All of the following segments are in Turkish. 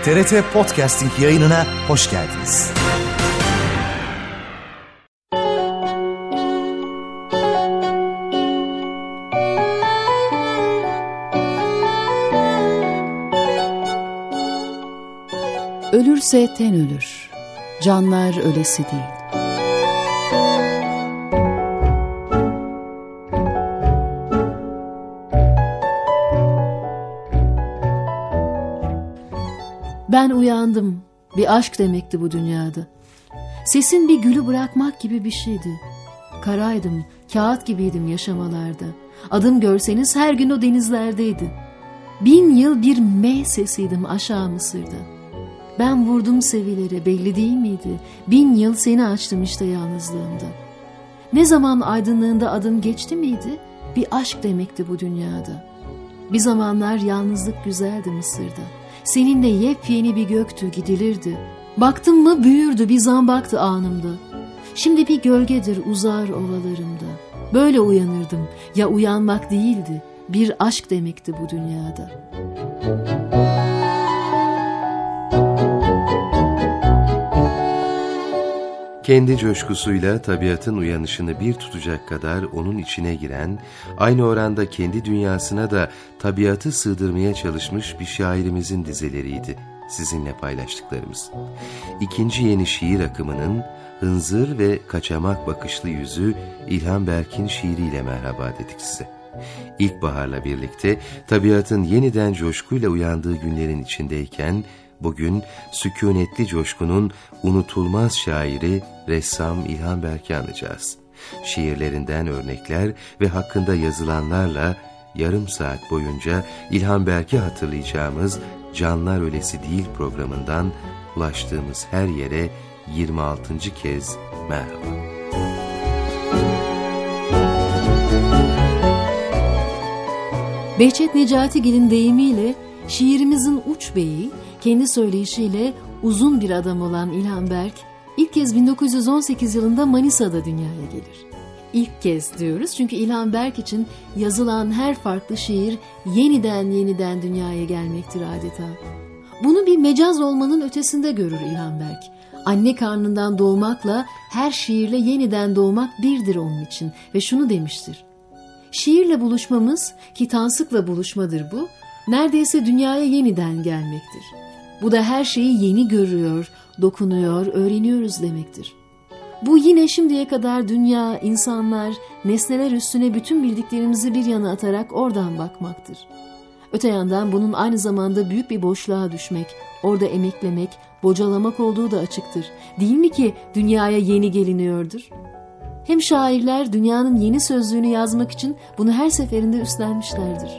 TRT Podcasting yayınına hoş geldiniz. Ölürse ten ölür, canlar ölesi değil. Ben uyandım, bir aşk demekti bu dünyada. Sesin bir gülü bırakmak gibi bir şeydi. Karaydım, kağıt gibiydim yaşamalarda. Adım görseniz her gün o denizlerdeydi. 1000 yıl bir M sesiydim aşağı Mısır'da. Ben vurdum sevilere, belli değil miydi? 1000 yıl seni açtım işte yalnızlığımda. Ne zaman aydınlığında adım geçti miydi? Bir aşk demekti bu dünyada. Bir zamanlar yalnızlık güzeldi Mısır'da. Seninle yepyeni bir göktü, gidilirdi. Baktım mı büyürdü, bir zambaktı anımda. Şimdi bir gölgedir uzar ovalarımda. Böyle uyanırdım, ya uyanmak değildi, bir aşk demekti bu dünyada. Kendi coşkusuyla tabiatın uyanışını bir tutacak kadar onun içine giren, aynı oranda kendi dünyasına da tabiatı sığdırmaya çalışmış bir şairimizin dizeleriydi sizinle paylaştıklarımız. İkinci yeni şiir akımının hınzır ve kaçamak bakışlı yüzü İlhan Berk'in şiiriyle merhaba dedik size. İlkbaharla birlikte tabiatın yeniden coşkuyla uyandığı günlerin içindeyken, bugün sükûnetli coşkunun unutulmaz şairi, ressam İlhan Berk'i anacağız. Şiirlerinden örnekler ve hakkında yazılanlarla yarım saat boyunca İlhan Berk'i hatırlayacağımız Canlar Ölesi Değil programından ulaştığımız her yere 26. kez merhaba. Behçet Necatigil'in deyimiyle şiirimizin uç beyi, kendi söyleyişiyle uzun bir adam olan İlhan Berk, ilk kez 1918 yılında Manisa'da dünyaya gelir. İlk kez diyoruz çünkü İlhan Berk için yazılan her farklı şiir yeniden dünyaya gelmektir adeta. Bunu bir mecaz olmanın ötesinde görür İlhan Berk. Anne karnından doğmakla her şiirle yeniden doğmak birdir onun için ve şunu demiştir. Şiirle buluşmamız, ki tansıkla buluşmadır bu, neredeyse dünyaya yeniden gelmektir. Bu da her şeyi yeni görüyor, dokunuyor, öğreniyoruz demektir. Bu yine şimdiye kadar dünya, insanlar, nesneler üstüne bütün bildiklerimizi bir yana atarak oradan bakmaktır. Öte yandan bunun aynı zamanda büyük bir boşluğa düşmek, orada emeklemek, bocalamak olduğu da açıktır. Değil mi ki dünyaya yeni geliniyordur? Hem şairler dünyanın yeni sözlüğünü yazmak için bunu her seferinde üstlenmişlerdir.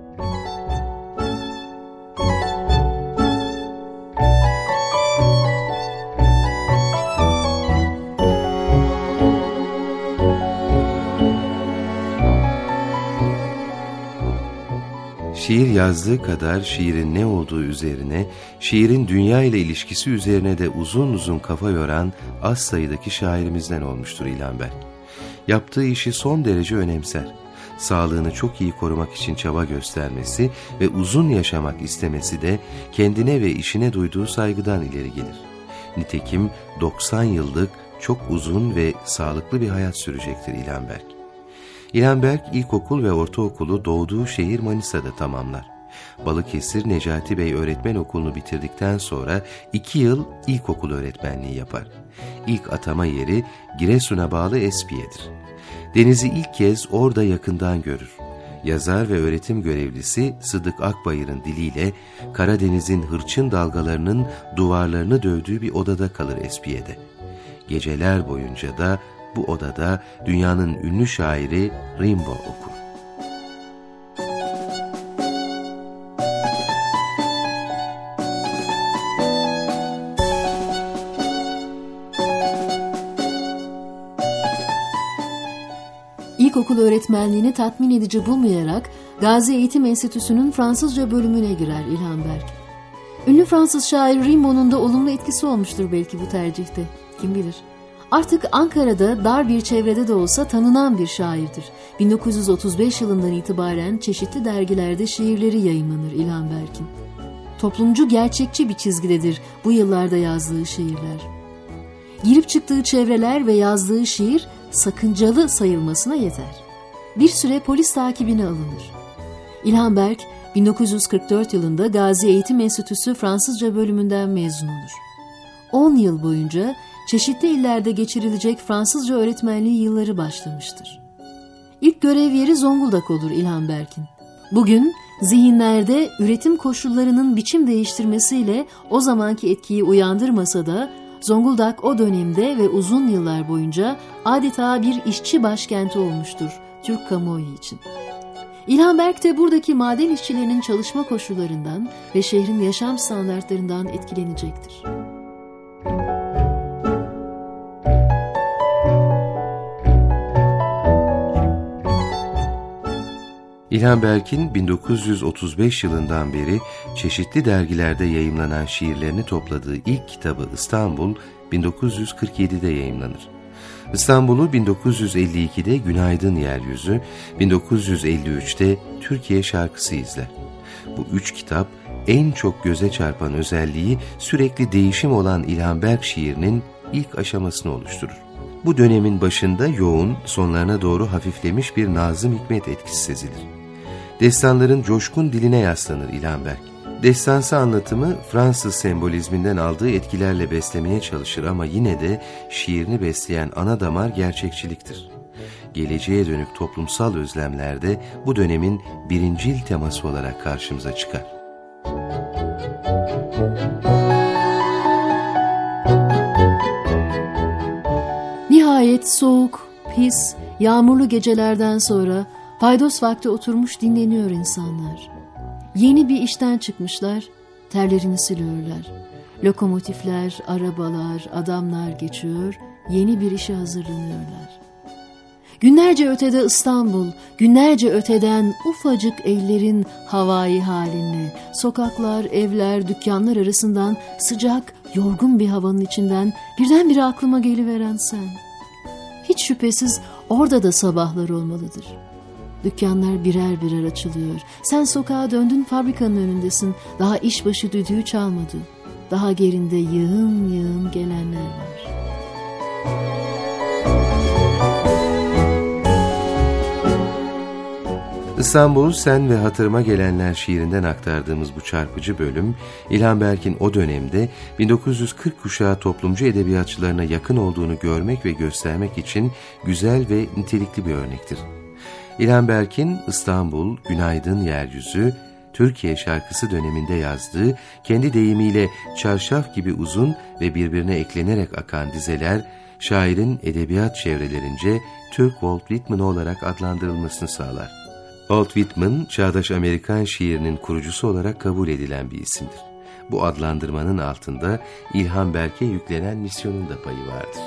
Şiir yazdığı kadar şiirin ne olduğu üzerine, şiirin dünya ile ilişkisi üzerine de uzun uzun kafa yoran az sayıdaki şairimizden olmuştur İlhan Berk. Yaptığı işi son derece önemser. Sağlığını çok iyi korumak için çaba göstermesi ve uzun yaşamak istemesi de kendine ve işine duyduğu saygıdan ileri gelir. Nitekim 90 yıllık çok uzun ve sağlıklı bir hayat sürecektir İlhan Berk. İlhan Berk ilkokul ve ortaokulu doğduğu şehir Manisa'da tamamlar. Balıkesir Necati Bey Öğretmen Okulu'nu bitirdikten sonra 2 yıl ilkokul öğretmenliği yapar. İlk atama yeri Giresun'a bağlı Espiye'dir. Denizi ilk kez orada yakından görür. Yazar ve öğretim görevlisi Sıdık Akbayır'ın diliyle Karadeniz'in hırçın dalgalarının duvarlarını dövdüğü bir odada kalır Espiye'de. Geceler boyunca da bu odada dünyanın ünlü şairi Rimbaud okur. İlkokul öğretmenliğini tatmin edici bulmayarak Gazi Eğitim Enstitüsü'nün Fransızca bölümüne girer İlhan Berk. Ünlü Fransız şair Rimbaud'un da olumlu etkisi olmuştur belki bu tercihte, kim bilir. Artık Ankara'da dar bir çevrede de olsa tanınan bir şairdir. 1935 yılından itibaren çeşitli dergilerde şiirleri yayımlanır İlhan Berk'in. toplumcu gerçekçi bir çizgidedir bu yıllarda yazdığı şiirler. Girip çıktığı çevreler ve yazdığı şiir sakıncalı sayılmasına yeter. Bir süre polis takibine alınır. İlhan Berk 1944 yılında Gazi Eğitim Enstitüsü Fransızca bölümünden mezun olur. 10 yıl boyunca çeşitli illerde geçirilecek Fransızca öğretmenliği yılları başlamıştır. İlk görev yeri Zonguldak olur İlhan Berk'in. Bugün zihinlerde üretim koşullarının biçim değiştirmesiyle o zamanki etkiyi uyandırmasa da Zonguldak o dönemde ve uzun yıllar boyunca adeta bir işçi başkenti olmuştur Türk kamuoyu için. İlhan Berk de buradaki maden işçilerinin çalışma koşullarından ve şehrin yaşam standartlarından etkilenecektir. İlhan Berk'in 1935 yılından beri çeşitli dergilerde yayımlanan şiirlerini topladığı ilk kitabı İstanbul 1947'de yayımlanır. İstanbul'u 1952'de Günaydın Yeryüzü, 1953'te Türkiye Şarkısı izler. Bu üç kitap en çok göze çarpan özelliği sürekli değişim olan İlhan Berk şiirinin ilk aşamasını oluşturur. Bu dönemin başında yoğun, sonlarına doğru hafiflemiş bir Nazım Hikmet etkisi sezilir. Destanların coşkun diline yaslanır İlhan Berk. Destansı anlatımı Fransız sembolizminden aldığı etkilerle beslemeye çalışır ama yine de şiirini besleyen ana damar gerçekçiliktir. Geleceğe dönük toplumsal özlemlerde bu dönemin birincil teması olarak karşımıza çıkar. Nihayet soğuk, pis, yağmurlu gecelerden sonra paydos vakti oturmuş dinleniyor insanlar. Yeni bir işten çıkmışlar, terlerini siliyorlar. Lokomotifler, arabalar, adamlar geçiyor, yeni bir işe hazırlanıyorlar. Günlerce ötede İstanbul, günlerce öteden ufacık ellerin havai halinle, sokaklar, evler, dükkanlar arasından sıcak, yorgun bir havanın içinden birdenbire aklıma geliveren sen. Hiç şüphesiz orada da sabahlar olmalıdır. Dükkanlar birer birer açılıyor. Sen sokağa döndün, fabrikanın önündesin. Daha işbaşı düdüğü çalmadı. Daha gerinde yığın yığın gelenler var. İstanbul, Sen ve Hatırıma Gelenler şiirinden aktardığımız bu çarpıcı bölüm, İlhan Berk'in o dönemde 1940 kuşağı toplumcu edebiyatçılarına yakın olduğunu görmek ve göstermek için güzel ve nitelikli bir örnektir. İlhan Berk'in İstanbul, Günaydın Yeryüzü, Türkiye Şarkısı döneminde yazdığı, kendi deyimiyle çarşaf gibi uzun ve birbirine eklenerek akan dizeler, şairin edebiyat çevrelerince Türk Walt Whitman olarak adlandırılmasını sağlar. Walt Whitman, çağdaş Amerikan şiirinin kurucusu olarak kabul edilen bir isimdir. Bu adlandırmanın altında İlhan Berk'e yüklenen misyonun da payı vardır.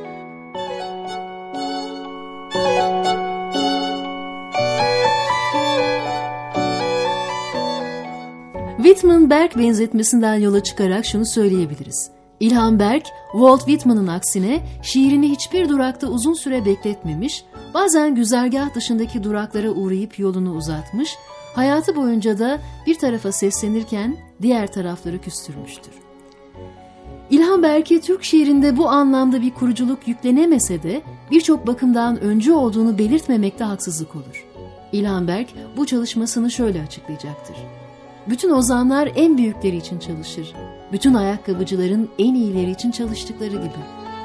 Whitman-Berk benzetmesinden yola çıkarak şunu söyleyebiliriz. İlhan Berk, Walt Whitman'ın aksine şiirini hiçbir durakta uzun süre bekletmemiş, bazen güzergah dışındaki duraklara uğrayıp yolunu uzatmış, hayatı boyunca da bir tarafa seslenirken diğer tarafları küstürmüştür. İlhan Berk'e Türk şiirinde bu anlamda bir kuruculuk yüklenemese de birçok bakımdan öncü olduğunu belirtmemekte haksızlık olur. İlhan Berk bu çalışmasını şöyle açıklayacaktır. Bütün ozanlar en büyükleri için çalışır. Bütün ayakkabıcıların en iyileri için çalıştıkları gibi.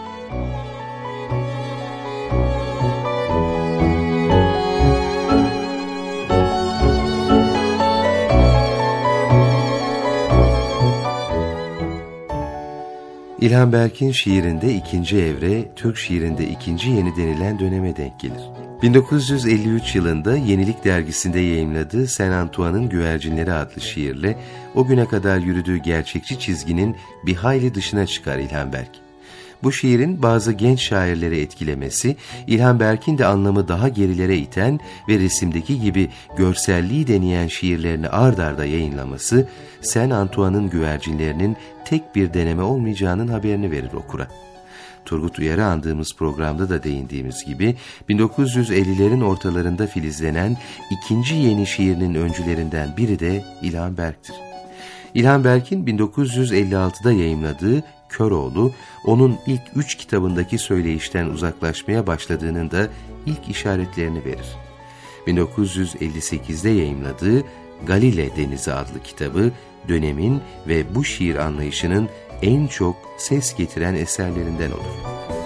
İlhan Berk'in şiirinde ikinci evre, Türk şiirinde ikinci yeni denilen döneme denk gelir. 1953 yılında Yenilik dergisinde yayımladığı Saint Antoine'ın Güvercinleri adlı şiirle o güne kadar yürüdüğü gerçekçi çizginin bir hayli dışına çıkar İlhan Berk. Bu şiirin bazı genç şairleri etkilemesi, İlhan Berk'in de anlamı daha gerilere iten ve resimdeki gibi görselliği deneyen şiirlerini ard arda yayınlaması, Saint Antoine'ın Güvercinlerinin tek bir deneme olmayacağının haberini verir okura. Turgut Uyar'ı andığımız programda da değindiğimiz gibi 1950'lerin ortalarında filizlenen ikinci yeni şiirinin öncülerinden biri de İlhan Berk'tir. İlhan Berk'in 1956'da yayımladığı Köroğlu, onun ilk 3 kitabındaki söyleyişten uzaklaşmaya başladığının da ilk işaretlerini verir. 1958'de yayımladığı Galile Denizi adlı kitabı, dönemin ve bu şiir anlayışının en çok ses getiren eserlerinden olur.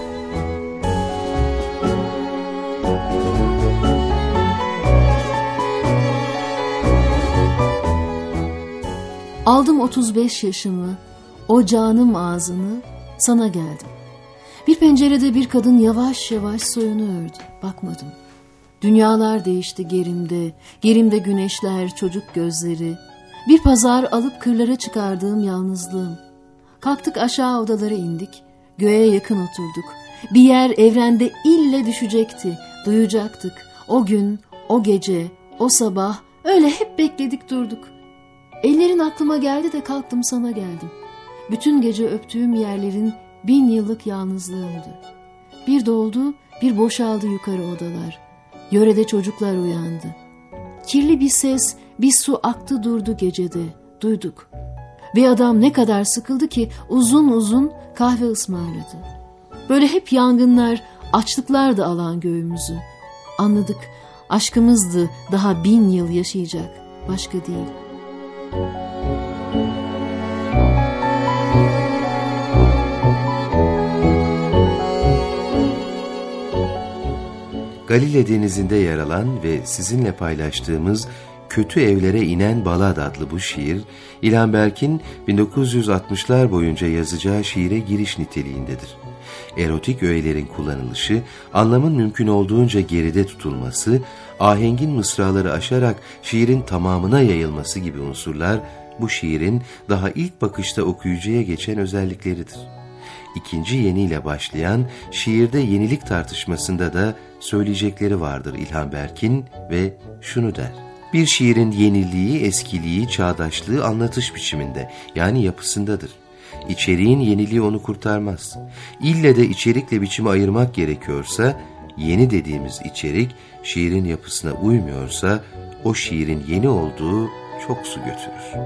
Aldım 35 yaşımı, o canım ağzını, sana geldim. Bir pencerede bir kadın yavaş yavaş soyunu ördü, bakmadım. Dünyalar değişti gerimde güneşler, çocuk gözleri. Bir pazar alıp kırlara çıkardığım yalnızlığım. Kalktık aşağı odalara indik, göğe yakın oturduk. Bir yer evrende ille düşecekti, duyacaktık. O gün, o gece, o sabah, öyle hep bekledik durduk. Ellerin aklıma geldi de kalktım sana geldim. Bütün gece öptüğüm yerlerin 1000 yıllık yalnızlığımdı. Bir doldu, bir boşaldı yukarı odalar. Yörede çocuklar uyandı. Kirli bir ses, bir su aktı durdu gecede, duyduk. Bir adam ne kadar sıkıldı ki uzun uzun kahve ısmarladı. Böyle hep yangınlar, açlıklar da alan göğümüzü. Anladık, aşkımızdı daha 1000 yıl yaşayacak, başka değil. Galile Denizi'nde yer alan ve sizinle paylaştığımız Kötü Evlere İnen Balad adlı bu şiir, İlhan Berk'in 1960'lar boyunca yazacağı şiire giriş niteliğindedir. Erotik öğelerin kullanılışı, anlamın mümkün olduğunca geride tutulması, ahengin mısraları aşarak şiirin tamamına yayılması gibi unsurlar, bu şiirin daha ilk bakışta okuyucuya geçen özellikleridir. İkinci yeniyle başlayan şiirde yenilik tartışmasında da söyleyecekleri vardır İlhan Berk'in ve şunu der: bir şiirin yeniliği, eskiliği, çağdaşlığı anlatış biçiminde, yani yapısındadır. İçeriğin yeniliği onu kurtarmaz. İlle de içerikle biçimi ayırmak gerekiyorsa, yeni dediğimiz içerik şiirin yapısına uymuyorsa, o şiirin yeni olduğu çok su götürür.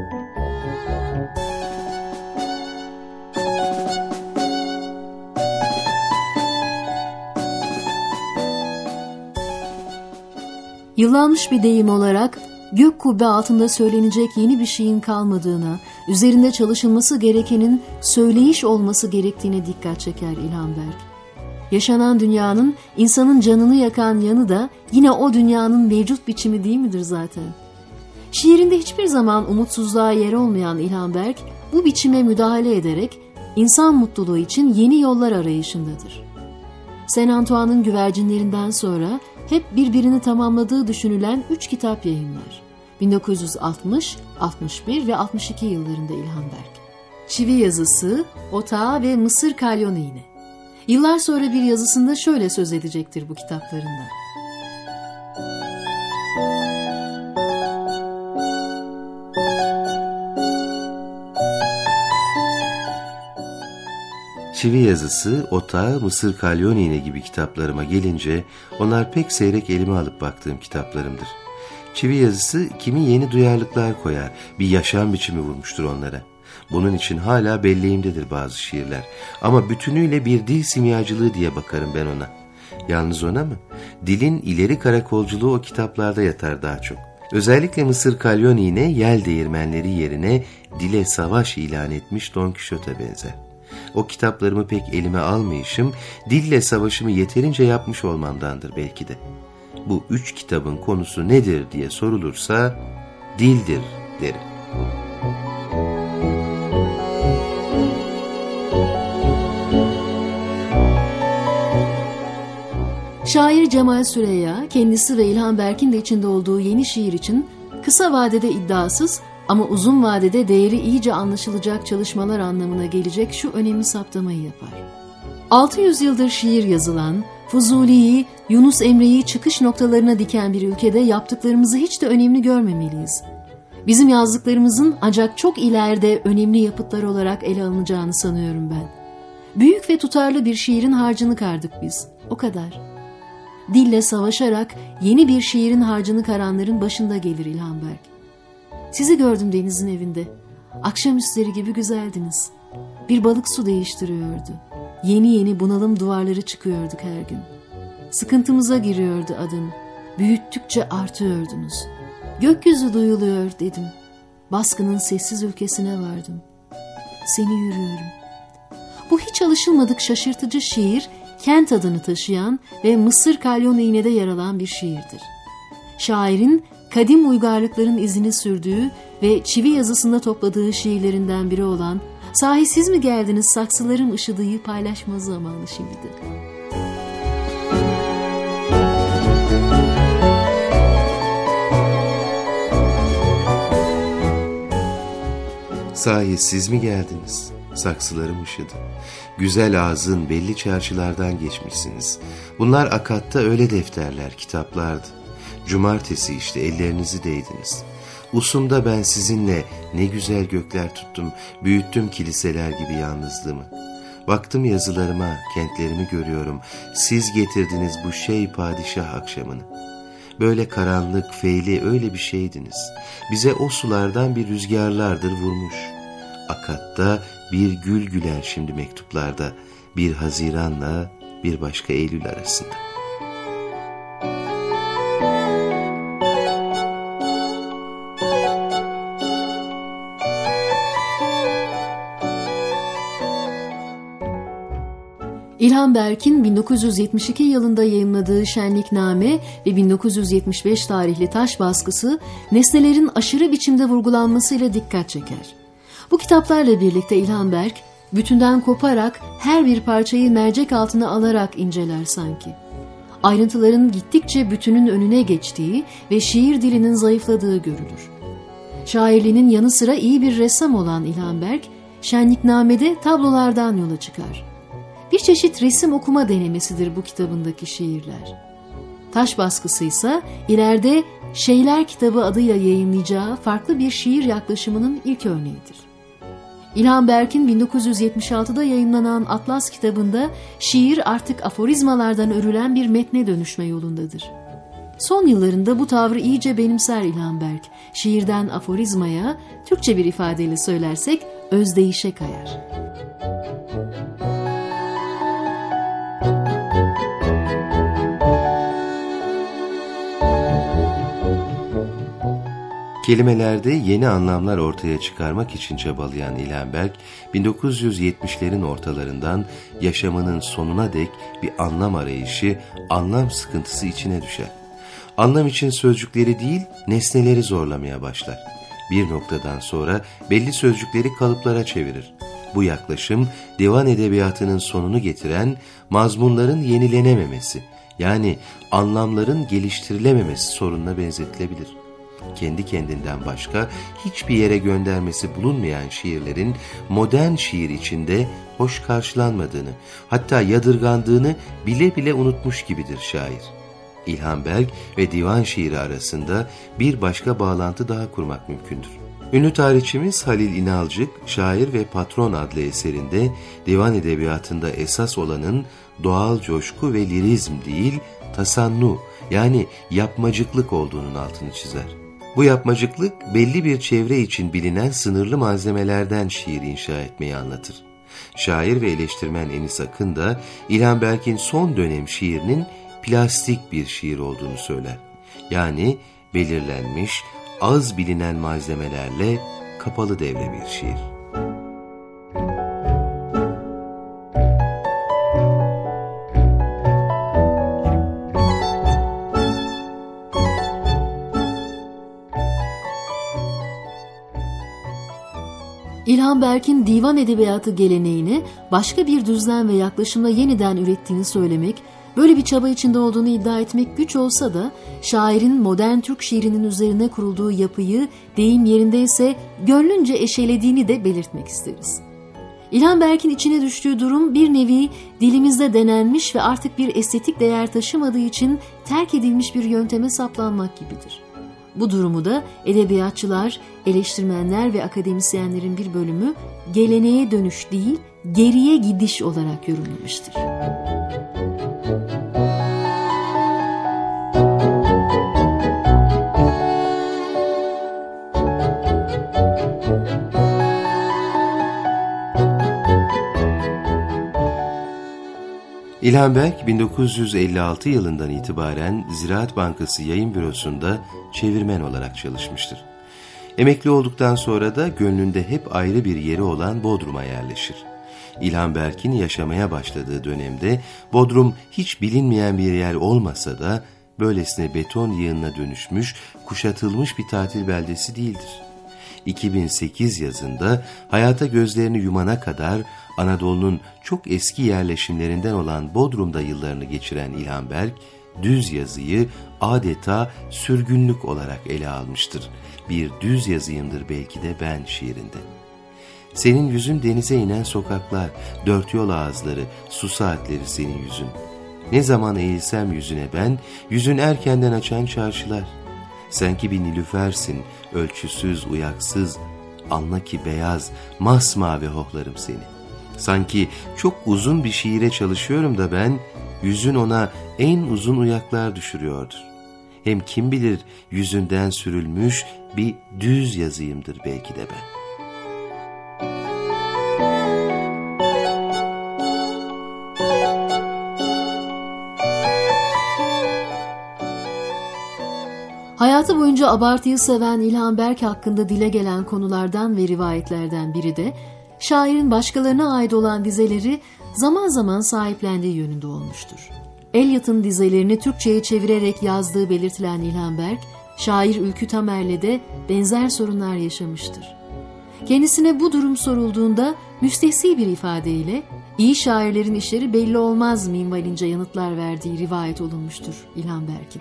Yıllanmış bir deyim olarak gök kubbe altında söylenecek yeni bir şeyin kalmadığına, üzerinde çalışılması gerekenin söyleyiş olması gerektiğine dikkat çeker İlhan Berk. Yaşanan dünyanın insanın canını yakan yanı da yine o dünyanın mevcut biçimi değil midir zaten? Şiirinde hiçbir zaman umutsuzluğa yer olmayan İlhan Berk, bu biçime müdahale ederek insan mutluluğu için yeni yollar arayışındadır. Saint Antoine'ın güvercinlerinden sonra hep birbirini tamamladığı düşünülen 3 kitap yayımlar. 1960, 61 ve 62 yıllarında İlhan Berk. Çivi yazısı, otağı ve Mısır kalyonu iğne. Yıllar sonra bir yazısında şöyle söz edecektir bu kitaplarından. Çivi yazısı, otağı, Mısır kalyon iğne gibi kitaplarıma gelince onlar pek seyrek elime alıp baktığım kitaplarımdır. Çivi yazısı kimi yeni duyarlılıklar koyar, bir yaşam biçimi vurmuştur onlara. Bunun için hala belleğimdedir bazı şiirler. Ama bütünüyle bir dil simyacılığı diye bakarım ben ona. Yalnız ona mı? Dilin ileri karakolculuğu o kitaplarda yatar daha çok. Özellikle Mısır kalyon iğne yel değirmenleri yerine dile savaş ilan etmiş Don Kişot'a benzer. O kitaplarımı pek elime almayışım, dille savaşımı yeterince yapmış olmamdandır belki de. Bu 3 kitabın konusu nedir diye sorulursa, dildir derim. Şair Cemal Süreyya, kendisi ve İlhan Berk'in de içinde olduğu yeni şiir için kısa vadede iddiasız ama uzun vadede değeri iyice anlaşılacak çalışmalar anlamına gelecek şu önemli saptamayı yapar. 600 yıldır şiir yazılan, Fuzuli'yi, Yunus Emre'yi çıkış noktalarına diken bir ülkede yaptıklarımızı hiç de önemli görmemeliyiz. Bizim yazdıklarımızın ancak çok ileride önemli yapıtlar olarak ele alınacağını sanıyorum ben. Büyük ve tutarlı bir şiirin harcını kardık biz, o kadar. Dille savaşarak yeni bir şiirin harcını karanların başında gelir İlhan Berk. Sizi gördüm denizin evinde. Akşamüstleri gibi güzeldiniz. Bir balık su değiştiriyordu. Yeni yeni bunalım duvarları çıkıyorduk her gün. Sıkıntımıza giriyordu adın. Büyüttükçe artıyordunuz. Gökyüzü duyuluyor dedim. Baskının sessiz ülkesine vardım. Seni yürüyorum. Bu hiç alışılmadık şaşırtıcı şiir, Kent adını taşıyan ve Mısır Kalyon iğnede yer alan bir şiirdir. Şairin kadim uygarlıkların izini sürdüğü ve çivi yazısında topladığı şiirlerinden biri olan "Sahi siz mi geldiniz saksılarım ışıdığı" paylaşma zamanı şimdidir. Sahi siz mi geldiniz? Saksılarım üşüdü. Güzel ağzın belli çarşılardan geçmişsiniz. Bunlar akatta öyle defterler, kitaplardı. Cumartesi işte ellerinizi değdiniz. Usumda ben sizinle ne güzel gökler tuttum, büyüttüm kiliseler gibi yalnızlığımı. Baktım yazılarıma, kentlerimi görüyorum. Siz getirdiniz bu padişah akşamını. Böyle karanlık, feyli öyle bir şeydiniz. Bize o sulardan bir rüzgarlardır vurmuş. Akatta bir gül güler şimdi mektuplarda, bir Haziran'la bir başka Eylül arasında. İlhan Berk'in 1972 yılında yayımladığı Şenlikname ve 1975 tarihli Taş baskısı nesnelerin aşırı biçimde vurgulanmasıyla dikkat çeker. Bu kitaplarla birlikte İlhan Berk, bütünden koparak her bir parçayı mercek altına alarak inceler sanki. Ayrıntıların gittikçe bütünün önüne geçtiği ve şiir dilinin zayıfladığı görülür. Şairliğinin yanı sıra iyi bir ressam olan İlhan Berk, Şenlikname'de tablolardan yola çıkar. Bir çeşit resim okuma denemesidir bu kitabındaki şiirler. Taş baskısı ise ileride Şeyler kitabı adıyla yayınlayacağı farklı bir şiir yaklaşımının ilk örneğidir. İlhan Berk'in 1976'da yayınlanan Atlas kitabında şiir artık aforizmalardan örülen bir metne dönüşme yolundadır. Son yıllarında bu tavrı iyice benimser İlhan Berk. Şiirden aforizmaya, Türkçe bir ifadeyle söylersek özdeyişe kayar. Kelimelerde yeni anlamlar ortaya çıkarmak için çabalayan İlhan Berk, 1970'lerin ortalarından yaşamının sonuna dek bir anlam arayışı, anlam sıkıntısı içine düşer. Anlam için sözcükleri değil, nesneleri zorlamaya başlar. Bir noktadan sonra belli sözcükleri kalıplara çevirir. Bu yaklaşım, divan edebiyatının sonunu getiren mazmunların yenilenememesi, yani anlamların geliştirilememesi sorununa benzetilebilir. Kendi kendinden başka hiçbir yere göndermesi bulunmayan şiirlerin modern şiir içinde hoş karşılanmadığını, hatta yadırgandığını bile bile unutmuş gibidir şair. İlhan Berk ve divan şiiri arasında bir başka bağlantı daha kurmak mümkündür. Ünlü tarihçimiz Halil İnalcık, Şair ve Patron adlı eserinde divan edebiyatında esas olanın doğal coşku ve lirizm değil, tasannu yani yapmacıklık olduğunun altını çizer. Bu yapmacıklık belli bir çevre için bilinen sınırlı malzemelerden şiir inşa etmeyi anlatır. Şair ve eleştirmen Enis Akın da İlhan Berk'in son dönem şiirinin plastik bir şiir olduğunu söyler. Yani belirlenmiş, az bilinen malzemelerle kapalı devre bir şiir. İlhan Berk'in divan edebiyatı geleneğini başka bir düzlem ve yaklaşımla yeniden ürettiğini söylemek, böyle bir çaba içinde olduğunu iddia etmek güç olsa da şairin modern Türk şiirinin üzerine kurulduğu yapıyı deyim yerindeyse gönlünce eşelediğini de belirtmek isteriz. İlhan Berk'in içine düştüğü durum bir nevi dilimizde denenmiş ve artık bir estetik değer taşımadığı için terk edilmiş bir yönteme saplanmak gibidir. Bu durumu da edebiyatçılar, eleştirmenler ve akademisyenlerin bir bölümü geleneğe dönüş değil, geriye gidiş olarak yorumlamıştır. İlhan Berk 1956 yılından itibaren Ziraat Bankası Yayın Bürosu'nda çevirmen olarak çalışmıştır. Emekli olduktan sonra da gönlünde hep ayrı bir yeri olan Bodrum'a yerleşir. İlhan Berk'in yaşamaya başladığı dönemde Bodrum hiç bilinmeyen bir yer olmasa da böylesine beton yığınına dönüşmüş, kuşatılmış bir tatil beldesi değildir. 2008 yazında hayata gözlerini yumana kadar Anadolu'nun çok eski yerleşimlerinden olan Bodrum'da yıllarını geçiren İlhan Berk, düz yazıyı adeta sürgünlük olarak ele almıştır. Bir düz yazıyımdır belki de ben şiirinde. Senin yüzün denize inen sokaklar, dört yol ağızları, su saatleri senin yüzün. Ne zaman eğilsem yüzüne ben, yüzün erkenden açan çarşılar. Sen ki bir nilüfersin, ölçüsüz, uyaksız, anla ki beyaz, masmavi hohlarım seni. Sanki çok uzun bir şiire çalışıyorum da ben, yüzün ona en uzun uyaklar düşürüyordur. Hem kim bilir yüzünden sürülmüş bir düz yazıyımdır belki de ben. Hayatı boyunca abartıyı seven İlhan Berk hakkında dile gelen konulardan ve rivayetlerden biri de şairin başkalarına ait olan dizeleri zaman zaman sahiplendiği yönünde olmuştur. Eliot'un dizelerini Türkçe'ye çevirerek yazdığı belirtilen İlhan Berk, şair Ülkü Tamer'le de benzer sorunlar yaşamıştır. Kendisine bu durum sorulduğunda müstehsi bir ifadeyle iyi şairlerin işleri belli olmaz minvalince yanıtlar verdiği rivayet olunmuştur İlhan Berk'in.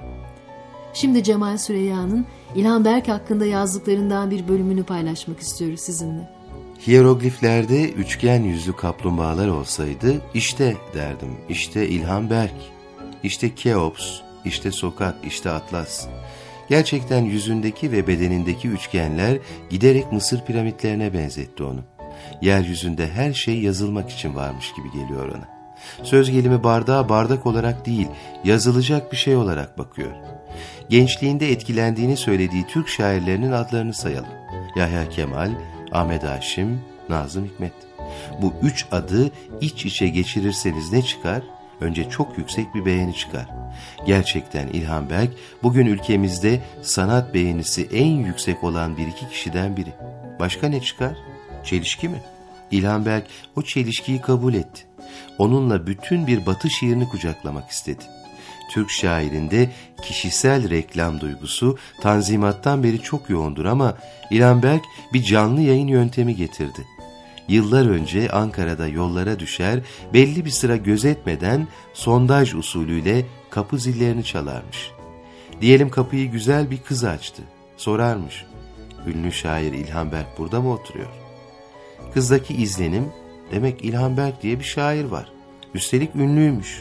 Şimdi Cemal Süreyya'nın İlhan Berk hakkında yazdıklarından bir bölümünü paylaşmak istiyoruz sizinle. Hierogliflerde üçgen yüzlü kaplumbağalar olsaydı işte derdim, işte İlhan Berk, işte Keops, işte sokak, işte Atlas. Gerçekten yüzündeki ve bedenindeki üçgenler giderek Mısır piramitlerine benzetti onu. Yeryüzünde her şey yazılmak için varmış gibi geliyor ona. Söz gelimi bardağa bardak olarak değil, yazılacak bir şey olarak bakıyor. Gençliğinde etkilendiğini söylediği Türk şairlerinin adlarını sayalım. Yahya Kemal, Ahmet Haşim, Nazım Hikmet. Bu üç adı iç içe geçirirseniz ne çıkar? Önce çok yüksek bir beğeni çıkar. Gerçekten İlhan Berk bugün ülkemizde sanat beğenisi en yüksek olan bir iki kişiden biri. Başka ne çıkar? Çelişki mi? İlhan Berk o çelişkiyi kabul etti. Onunla bütün bir Batı şiirini kucaklamak istedi. Türk şairinde kişisel reklam duygusu Tanzimat'tan beri çok yoğundur ama İlhan Berk bir canlı yayın yöntemi getirdi. Yıllar önce Ankara'da yollara düşer, belli bir sıra gözetmeden sondaj usulüyle kapı zillerini çalarmış. Diyelim kapıyı güzel bir kız açtı. Sorarmış, ünlü şair İlhan Berk burada mı oturuyor? Kızdaki izlenim, demek İlhan Berk diye bir şair var. Üstelik ünlüymüş.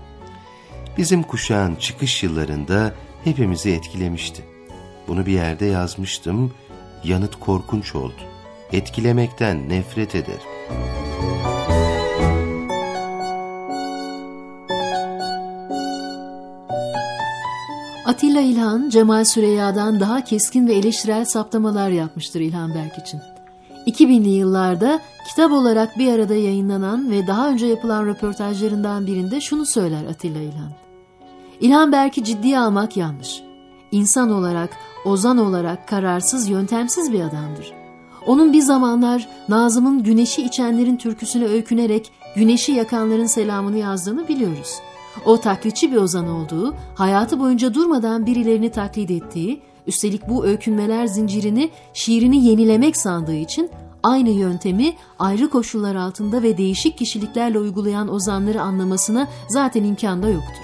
Bizim kuşağın çıkış yıllarında hepimizi etkilemişti. Bunu bir yerde yazmıştım, yanıt korkunç oldu. Etkilemekten nefret ederim. Atilla İlhan, Cemal Süreyya'dan daha keskin ve eleştirel saptamalar yapmıştır İlhan Berk için. 2000'li yıllarda kitap olarak bir arada yayınlanan ve daha önce yapılan röportajlarından birinde şunu söyler Atilla İlhan. İlhan Berk'i ciddiye almak yanlış. İnsan olarak, ozan olarak kararsız, yöntemsiz bir adamdır. Onun bir zamanlar Nazım'ın güneşi içenlerin türküsüne öykünerek güneşi yakanların selamını yazdığını biliyoruz. O taklitçi bir ozan olduğu, hayatı boyunca durmadan birilerini taklit ettiği, üstelik bu öykünmeler zincirini şiirini yenilemek sandığı için aynı yöntemi ayrı koşullar altında ve değişik kişiliklerle uygulayan ozanları anlamasına zaten imkan da yoktur.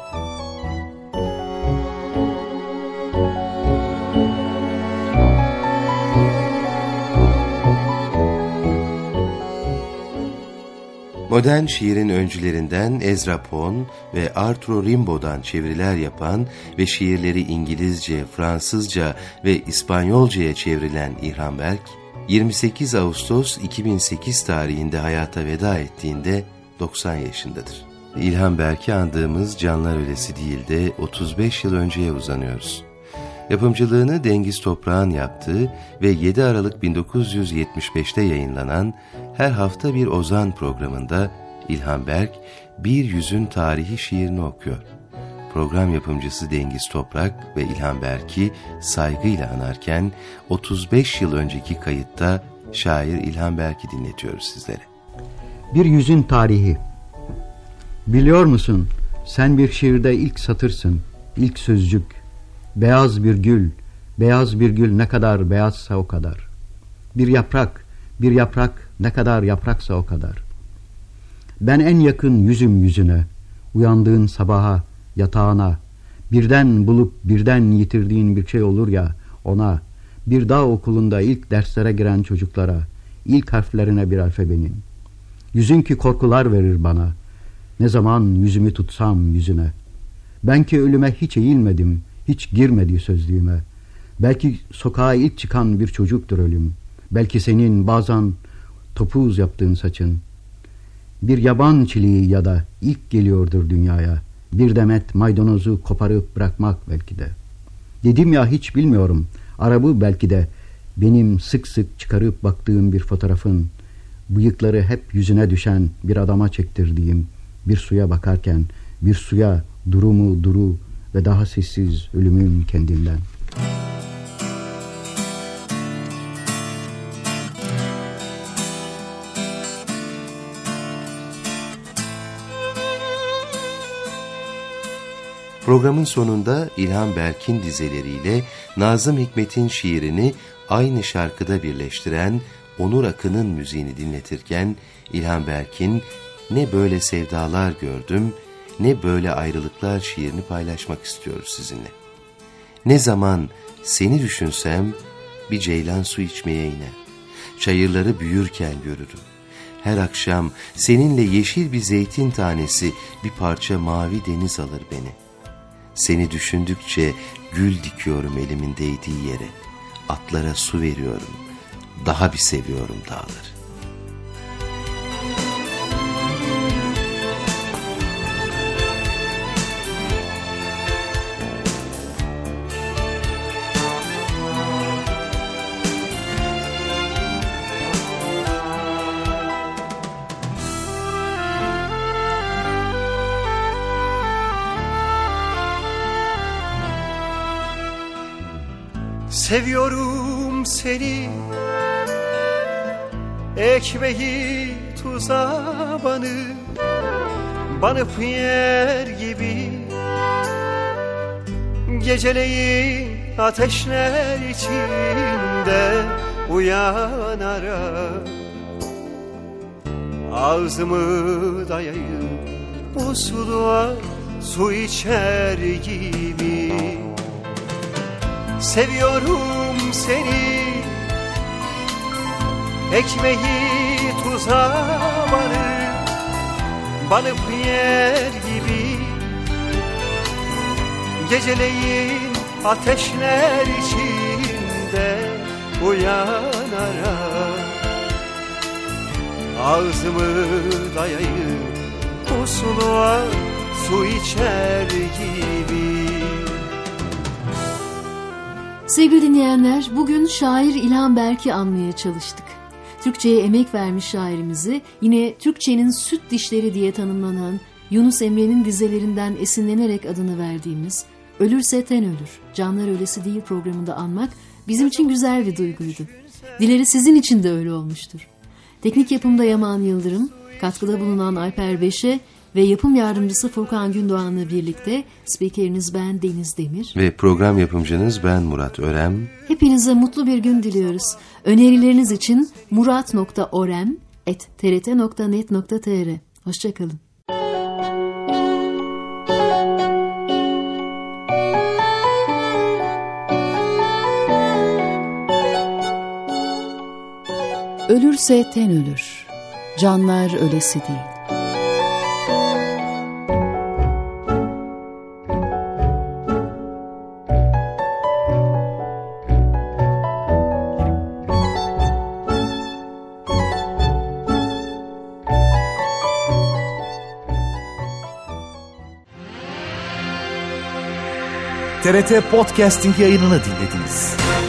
Modern şiirin öncülerinden Ezra Pound ve Arthur Rimbaud'dan çeviriler yapan ve şiirleri İngilizce, Fransızca ve İspanyolcaya çevrilen İlhan Berk, 28 Ağustos 2008 tarihinde hayata veda ettiğinde 90 yaşındadır. İlhan Berk'i andığımız Canlar Ölesi değil de 35 yıl önceye uzanıyoruz. Yapımcılığını Dengiz Toprak'ın yaptığı ve 7 Aralık 1975'te yayınlanan Her Hafta Bir Ozan programında İlhan Berk, Bir Yüzün Tarihi şiirini okuyor. Program yapımcısı Dengiz Toprak ve İlhan Berk'i saygıyla anarken 35 yıl önceki kayıtta şair İlhan Berk'i dinletiyoruz sizlere. Bir yüzün tarihi. Biliyor musun, sen bir şiirde ilk satırsın, ilk sözcük. Beyaz bir gül, beyaz bir gül ne kadar beyazsa o kadar. Bir yaprak ne kadar yapraksa o kadar. Ben en yakın yüzüm yüzüne, uyandığın sabaha, yatağına, birden bulup birden yitirdiğin bir şey olur ya, ona, bir dağ okulunda ilk derslere giren çocuklara, ilk harflerine bir alfebenin. Yüzün ki korkular verir bana, ne zaman yüzümü tutsam yüzüne. Ben ki ölüme hiç eğilmedim, hiç girmedi sözlüğüme. Belki sokağa ilk çıkan bir çocuktur ölüm. Belki senin bazen topuz yaptığın saçın. Bir yaban çiliği ya da ilk geliyordur dünyaya. Bir demet maydanozu koparıp bırakmak belki de. Dedim ya, hiç bilmiyorum. Arabı belki de benim sık sık çıkarıp baktığım bir fotoğrafın. Bıyıkları hep yüzüne düşen bir adama çektirdiğim, bir suya bakarken, bir suya duru ve daha sessiz ölümün kendinden. Programın sonunda İlhan Berk'in dizeleriyle Nazım Hikmet'in şiirini aynı şarkıda birleştiren Onur Akın'ın müziğini dinletirken İlhan Berk'in "Ne böyle sevdalar gördüm, ne böyle ayrılıklar" şiirini paylaşmak istiyoruz sizinle. Ne zaman seni düşünsem bir ceylan su içmeye iner. Çayırları büyürken görürüm. Her akşam seninle yeşil bir zeytin tanesi, bir parça mavi deniz alır beni. Seni düşündükçe gül dikiyorum elimin değdiği yere. Atlara su veriyorum, daha bir seviyorum dağları. Seviyorum seni, ekmeği tuza banıp yer gibi. Geceleyin ateşler içinde uyanarak ağzımı dayayıp musluğa su içer gibi. Seviyorum seni, ekmeği tuza banıp yer gibi. Geceleyin ateşler içinde uyanarak ağzımı dayayıp musluğa su içer gibi. Sevgili dinleyenler, bugün şair İlhan Berk'i anmaya çalıştık. Türkçe'ye emek vermiş şairimizi yine Türkçenin süt dişleri diye tanımlanan Yunus Emre'nin dizelerinden esinlenerek adını verdiğimiz Ölürse Ten Ölür, Canlar Ölesi Değil programında anmak bizim için güzel bir duyguydu. Dileri sizin için de öyle olmuştur. Teknik yapımda Yaman Yıldırım, katkıda bulunan Alper Beşe ve yapım yardımcısı Furkan Gündoğan'la birlikte spikeriniz ben Deniz Demir. Ve program yapımcınız ben Murat Örem. Hepinize mutlu bir gün diliyoruz. Önerileriniz için murat.orem@trt.net.tr. Hoşçakalın. Ölürse ten ölür, canlar ölesi değil. TRT Podcasting yayınını dinlediniz.